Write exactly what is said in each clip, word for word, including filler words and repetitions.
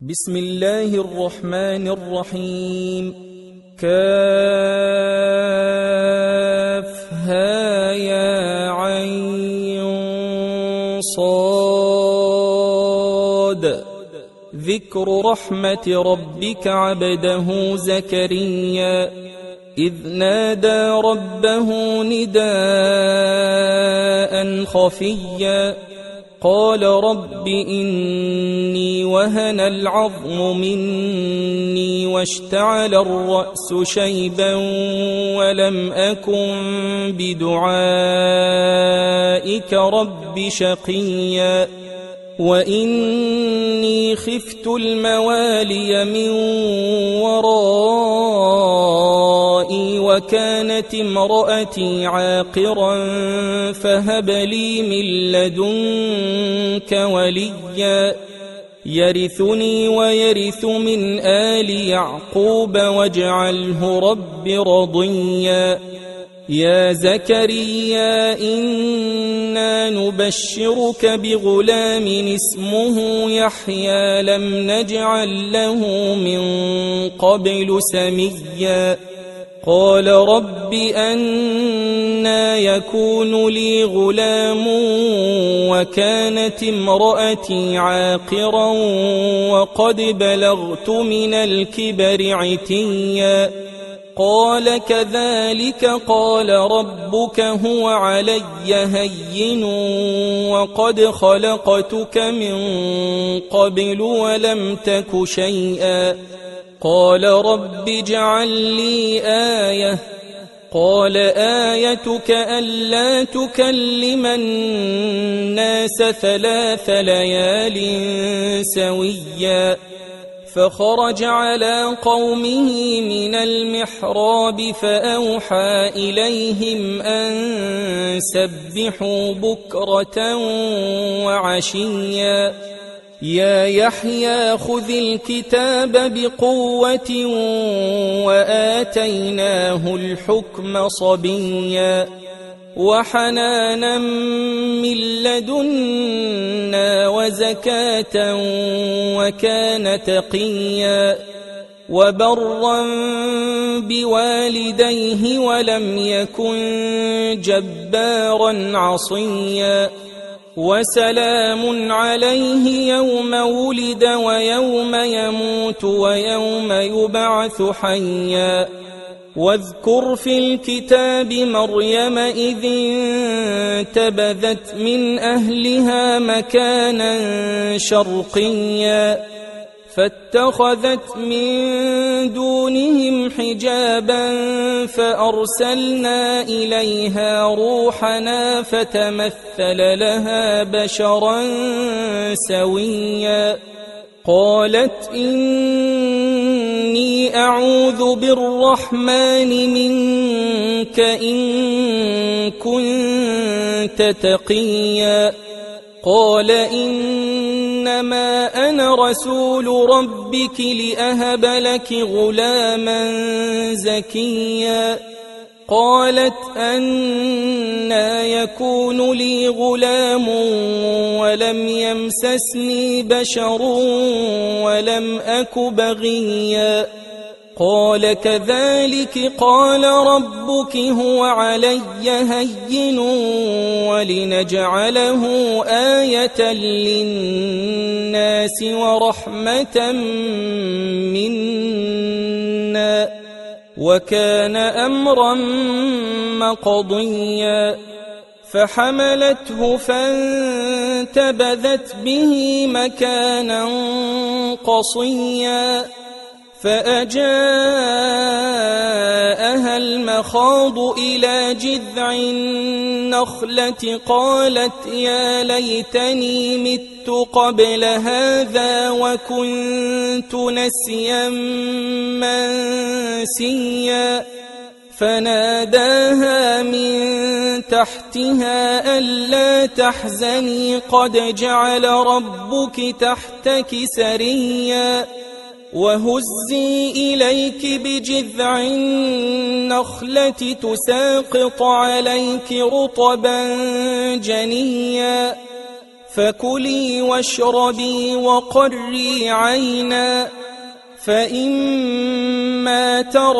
بسم الله الرحمن الرحيم. كافها يا عين صاد. ذكر رحمة ربك عبده زكريا إذ نادى ربه نداء خفيا قال رب إني وهن العظم مني واشتعل الرأس شيبا ولم أكن بدعائك رب شقيا وإني خفت الموالي من ورائي وكانت امرأتي عاقرا فهب لي من لدنك وليا يرثني ويرث من آل يعقوب واجعله رب رضيا. يا زكريا إنا نبشرك بغلام اسمه يحيى لم نجعل له من قبل سميا قال رب أنى يكون لي غلام وكانت امرأتي عاقرا وقد بلغت من الكبر عتيا قال كذلك قال ربك هو علي هين وقد خلقتك من قبل ولم تك شيئا قال رب اجعل لي آية قال آيتك ألا تكلم الناس ثلاث ليال سويا فخرج على قومه من المحراب فأوحى إليهم أن سبحوا بكرة وعشيا يا يحيى خذ الكتاب بقوة وآتيناه الحكم صبيا وحنانا من لدنا وزكاة وكان تقيا وبرا بوالديه ولم يكن جبارا عصيا وسلام عليه يوم ولد ويوم يموت ويوم يبعث حيا واذكر في الكتاب مريم إذ انتبذت من أهلها مكانا شرقيا فاتخذت من دونهم حجابا فأرسلنا إليها روحنا فتمثل لها بشرا سويا قالت إني أعوذ بالرحمن منك إن كنت تقيا قال إنما أنا رسول ربك لأهب لك غلاما زكيا قالت أنى يكون لي غلام ولم يمسسني بشر ولم أك بغيا قال كذلك قال ربك هو علي هين ولنجعله آية للناس ورحمة منا وكان أمرا مقضيا فحملته فانتبذت به مكانا قصيا فأجاءها المخاض إلى جذع النخلة قالت يا ليتني مت قبل هذا وكنت نسيا منسيا فناداها من تحتها ألا تحزني قد جعل ربك تحتك سريا وهزي إليك بجذع النخلة تساقط عليك رطبا جنيا فكلي واشربي وقري عينا، فإما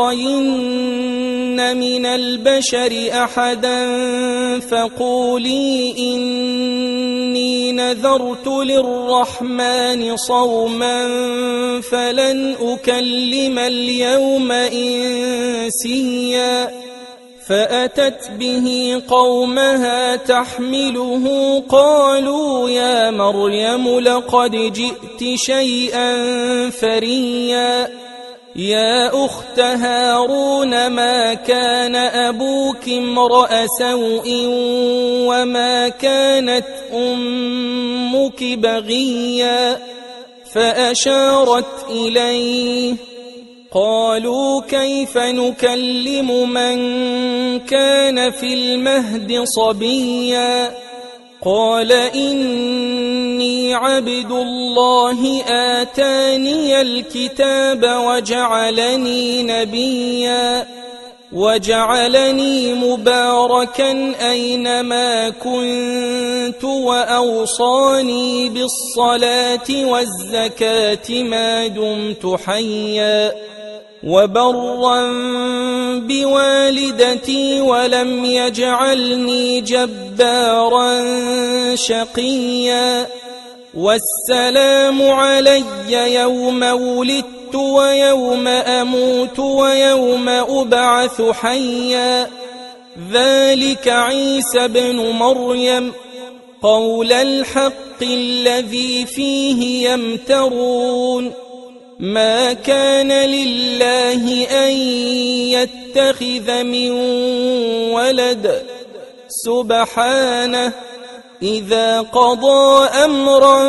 ترين من البشر أحدا فقولي إني نذرت للرحمن صوما فلن أكلم اليوم إنسيا. فأتت به قومها تحمله قالوا يا مريم لقد جئت شيئا فريا. يا أخت هارون ما كان أبوك امرأ سوء وما كانت أمك بغيا. فأشارت إليه قالوا كيف نكلم من كان في المهد صبيا. قال إني عبد الله آتاني الكتاب وجعلني نبيا وجعلني مباركا أينما كنت وأوصاني بالصلاة والزكاة ما دمت حيا وبرا بوالدتي ولم يجعلني جبارا شقيا. والسلام علي يوم ولدت ويوم أموت ويوم أبعث حيا. ذلك عيسى بن مريم قول الحق الذي فيه يمترون. ما كان لله أن يتخذ من ولد سبحانه إذا قضى أمرا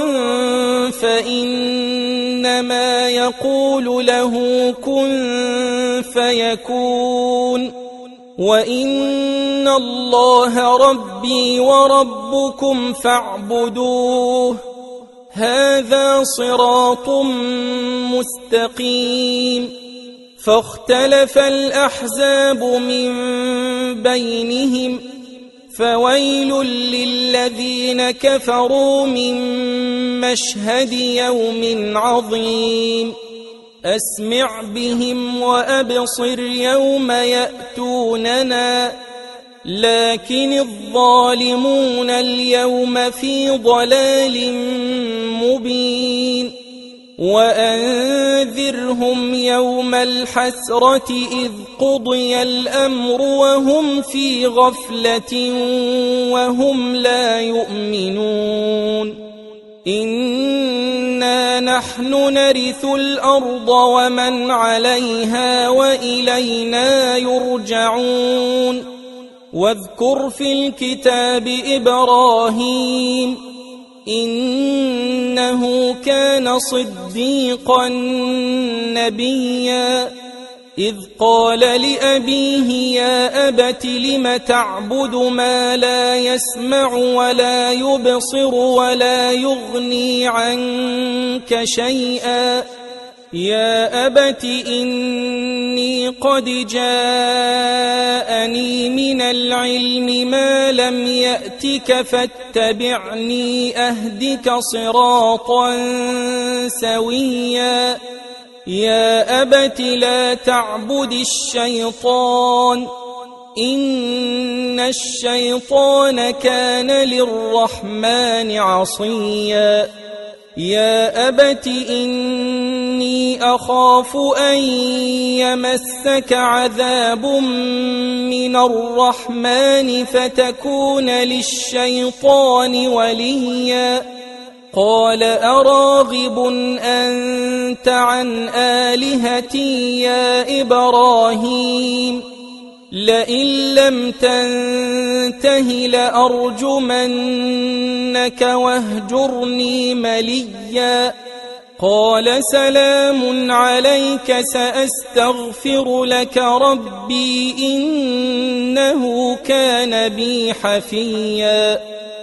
فإنما يقول له كن فيكون. وإن الله ربي وربكم فاعبدوه هذا صراط مستقيم. فاختلف الأحزاب من بينهم فويل للذين كفروا من مشهد يوم عظيم. أسمع بهم وأبصر يوم يأتوننا لكن الظالمون اليوم في ضلال مبين. وأنذرهم يوم الحسرة إذ قضي الأمر وهم في غفلة وهم لا يؤمنون. إنا نحن نرث الأرض ومن عليها وإلينا يرجعون. واذكر في الكتاب إبراهيم إنه كان صديقا نبيا. إذ قال لأبيه يا أبت لم تعبد ما لا يسمع ولا يبصر ولا يغني عنك شيئا. يا أبت إني قد جاءني من العلم ما لم يأتك فاتبعني أهدك صراطا سويا. يا أبت لا تعبد الشيطان إن الشيطان كان للرحمن عصيا. يا أبت إني أخاف أن يمسك عذاب من الرحمن فتكون للشيطان وليا. قال أراغب أنت عن آلهتي يا إبراهيم لئن لم تنته لأرجمنك واهجرني مليا. قال سلام عليك سأستغفر لك ربي إنه كان بي حفيا.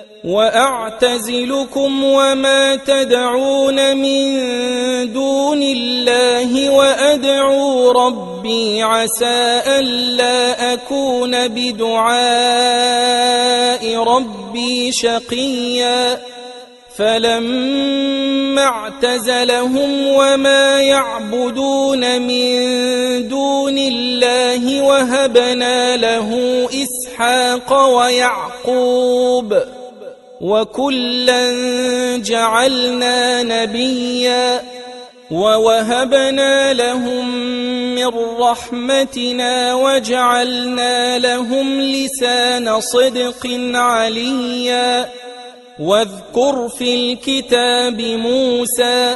وأعتزلكم وما تدعون من دون الله وأدعو ربي عسى ألا أكون بدعاء ربي شقيا. فلما اعتزلهم وما يعبدون من دون الله وهبنا له إسحاق ويعقوب وكلا جعلنا نبيا ووهبنا لهم من رحمتنا وجعلنا لهم لسان صدق عليا واذكر في الكتاب موسى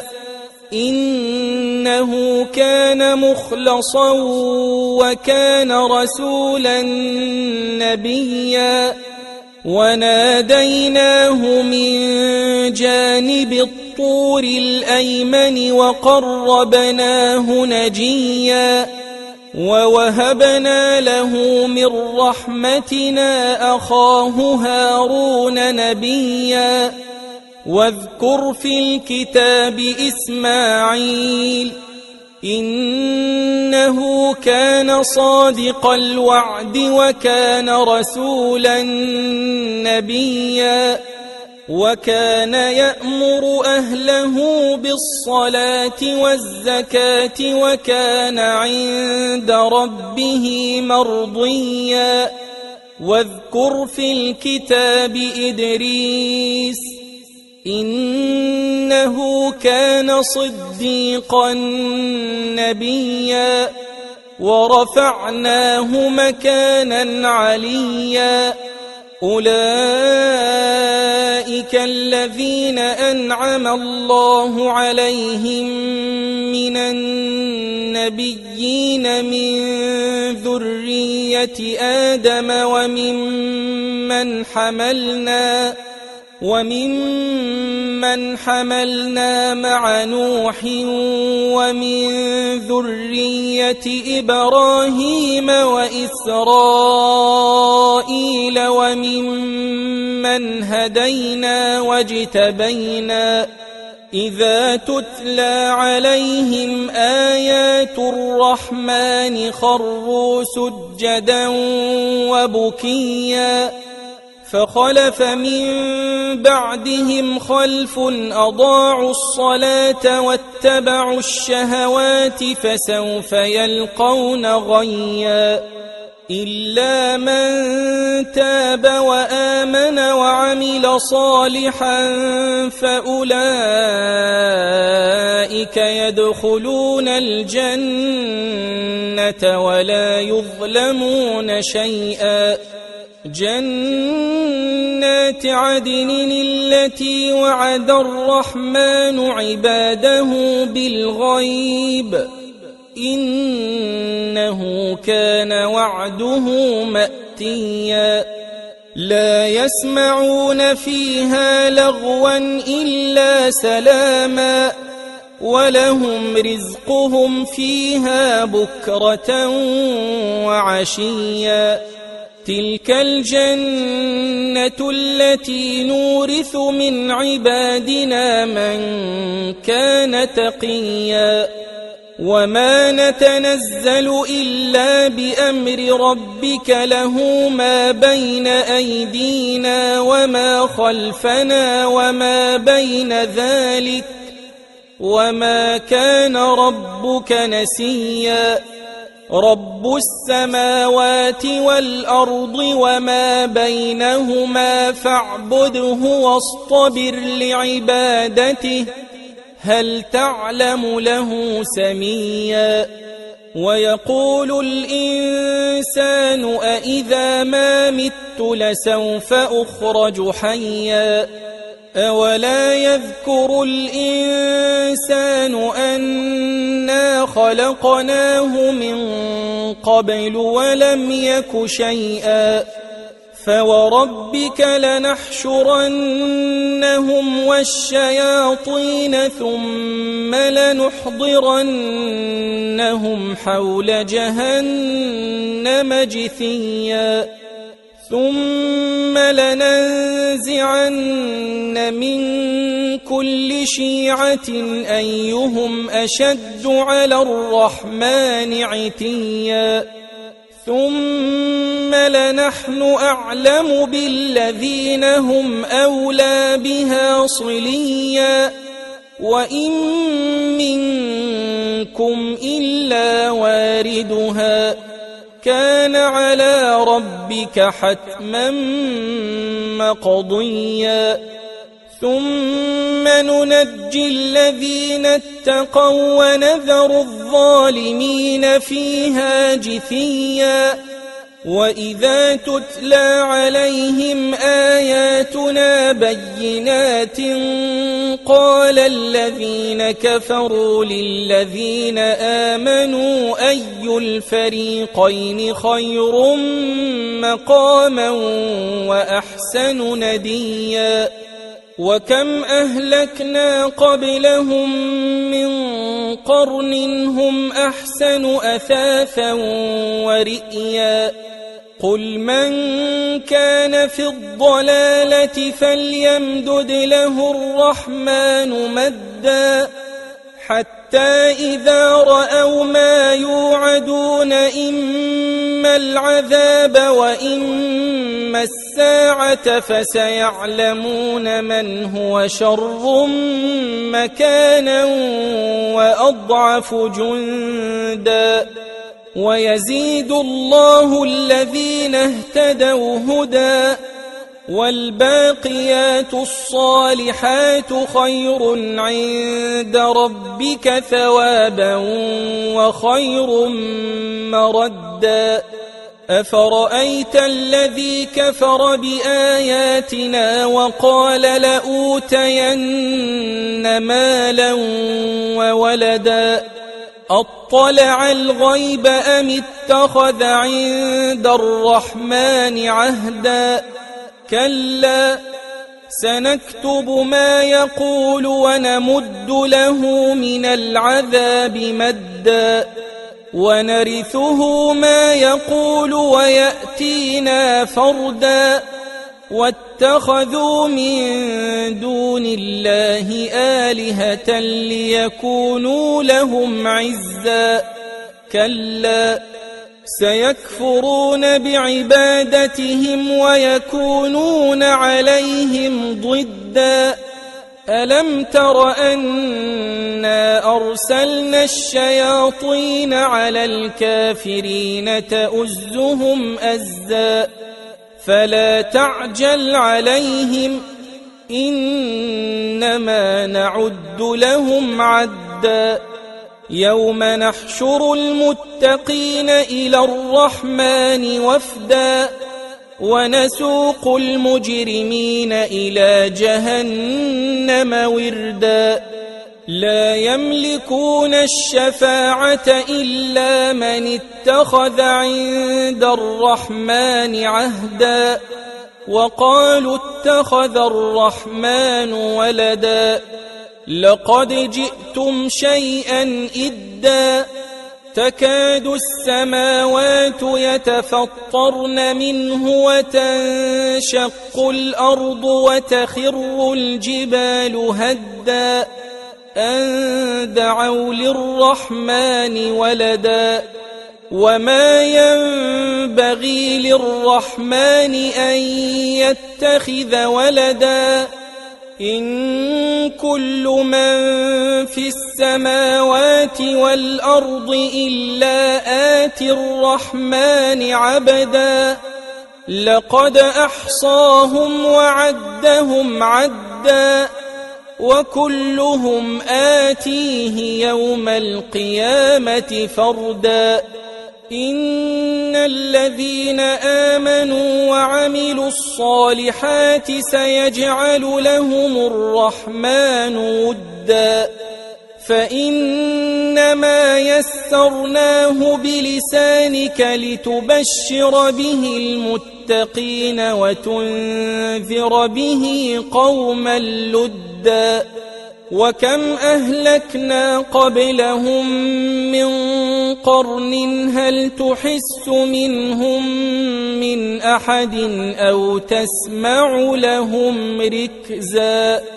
إنه كان مخلصا وكان رسولا نبيا وناديناه من جانب الطور الأيمن وقربناه نجيا ووهبنا له من رحمتنا أخاه هارون نبيا واذكر في الكتاب إسماعيل إنه كان صادق الوعد وكان رسولا نبيا وكان يأمر أهله بالصلاة والزكاة وكان عند ربه مرضيا واذكر في الكتاب إدريس إنه كان صديقا نبيا ورفعناه مكانا عليا أولئك الذين أنعم الله عليهم من النبيين من ذرية آدم وممن حملنا وممن حملنا مع نوح ومن ذرية إبراهيم وإسرائيل وممن هدينا واجتبينا إذا تتلى عليهم آيات الرحمن خروا سجدا وبكيا فخلف من بعدهم خلف أضاعوا الصلاة واتبعوا الشهوات فسوف يلقون غيا إلا من تاب وآمن وعمل صالحا فأولئك يدخلون الجنة ولا يظلمون شيئا جنات عدن التي وعد الرحمن عباده بالغيب إنه كان وعده مأتيا لا يسمعون فيها لغوا إلا سلاما ولهم رزقهم فيها بكرة وعشيا تلك الجنة التي نورث من عبادنا من كان تقيا وما نتنزل إلا بأمر ربك له ما بين أيدينا وما خلفنا وما بين ذلك وما كان ربك نسيا رب السماوات والأرض وما بينهما فاعبده واصطبر لعبادته هل تعلم له سميا ويقول الإنسان أإذا ما مت لسوف أخرج حيا أولا يذكر الإنسان أنا خلقناه من قبل ولم يك شيئا فوربك لنحشرنهم والشياطين ثم لنحضرنهم حول جهنم جثيا ثم لننزعن من كل شيعة أيهم أشد على الرحمن عتيا ثم لنحن أعلم بالذين هم أولى بها صليا وإن منكم إلا واردها كان على ربك حتما مقضيا ثم ننجي الذين اتقوا ونذر الظالمين فيها جثيا وإذا تتلى عليهم آياتنا بينات قال الذين كفروا للذين آمنوا أي الفريقين خير مقاما وأحسن نديا وكم أهلكنا قبلهم من قرن هم أحسن أثاثا ورئيا قل من كان في الضلالة فليمدد له الرحمن مدا حتى إذا رأوا ما يوعدون إما العذاب وإما الساعة فسيعلمون من هو شر مكانا وأضعف جندا ويزيد الله الذين اهتدوا هدى والباقيات الصالحات خير عند ربك ثوابا وخير مردا أفرأيت الذي كفر بآياتنا وقال لأوتين مالا وولدا أطلع الغيب أم اتخذ عند الرحمن عهدا كلا سنكتب ما يقول ونمد له من العذاب مدا ونرثه ما يقول ويأتينا فردا واتخذوا من دون الله آلهة ليكونوا لهم عزا كلا سيكفرون بعبادتهم ويكونون عليهم ضدا ألم تر أنا أرسلنا الشياطين على الكافرين تؤزهم أزا فلا تعجل عليهم إنما نعد لهم عدا يوم نحشر المتقين إلى الرحمن وفدا ونسوق المجرمين إلى جهنم وردا لا يملكون الشفاعة إلا من اتخذ عند الرحمن عهدا وقالوا اتخذ الرحمن ولدا لقد جئتم شيئا إدا تكاد السماوات يتفطرن منه وتنشق الأرض وتخر الجبال هدا أن دعوا للرحمن ولدا وما ينبغي للرحمن أن يتخذ ولدا إن كل من في السماوات والأرض إلا آتي الرحمن عبدا لقد أحصاهم وعدهم عدا وكلهم آتيه يوم القيامة فردا إن الذين آمنوا وعملوا الصالحات سيجعل لهم الرحمن ودا فإنما يسرناه بلسانك لتبشر به المتقين وتنذر به قوما لدا وكم أهلكنا قبلهم من قرن هل تحس منهم من أحد أو تسمع لهم ركزا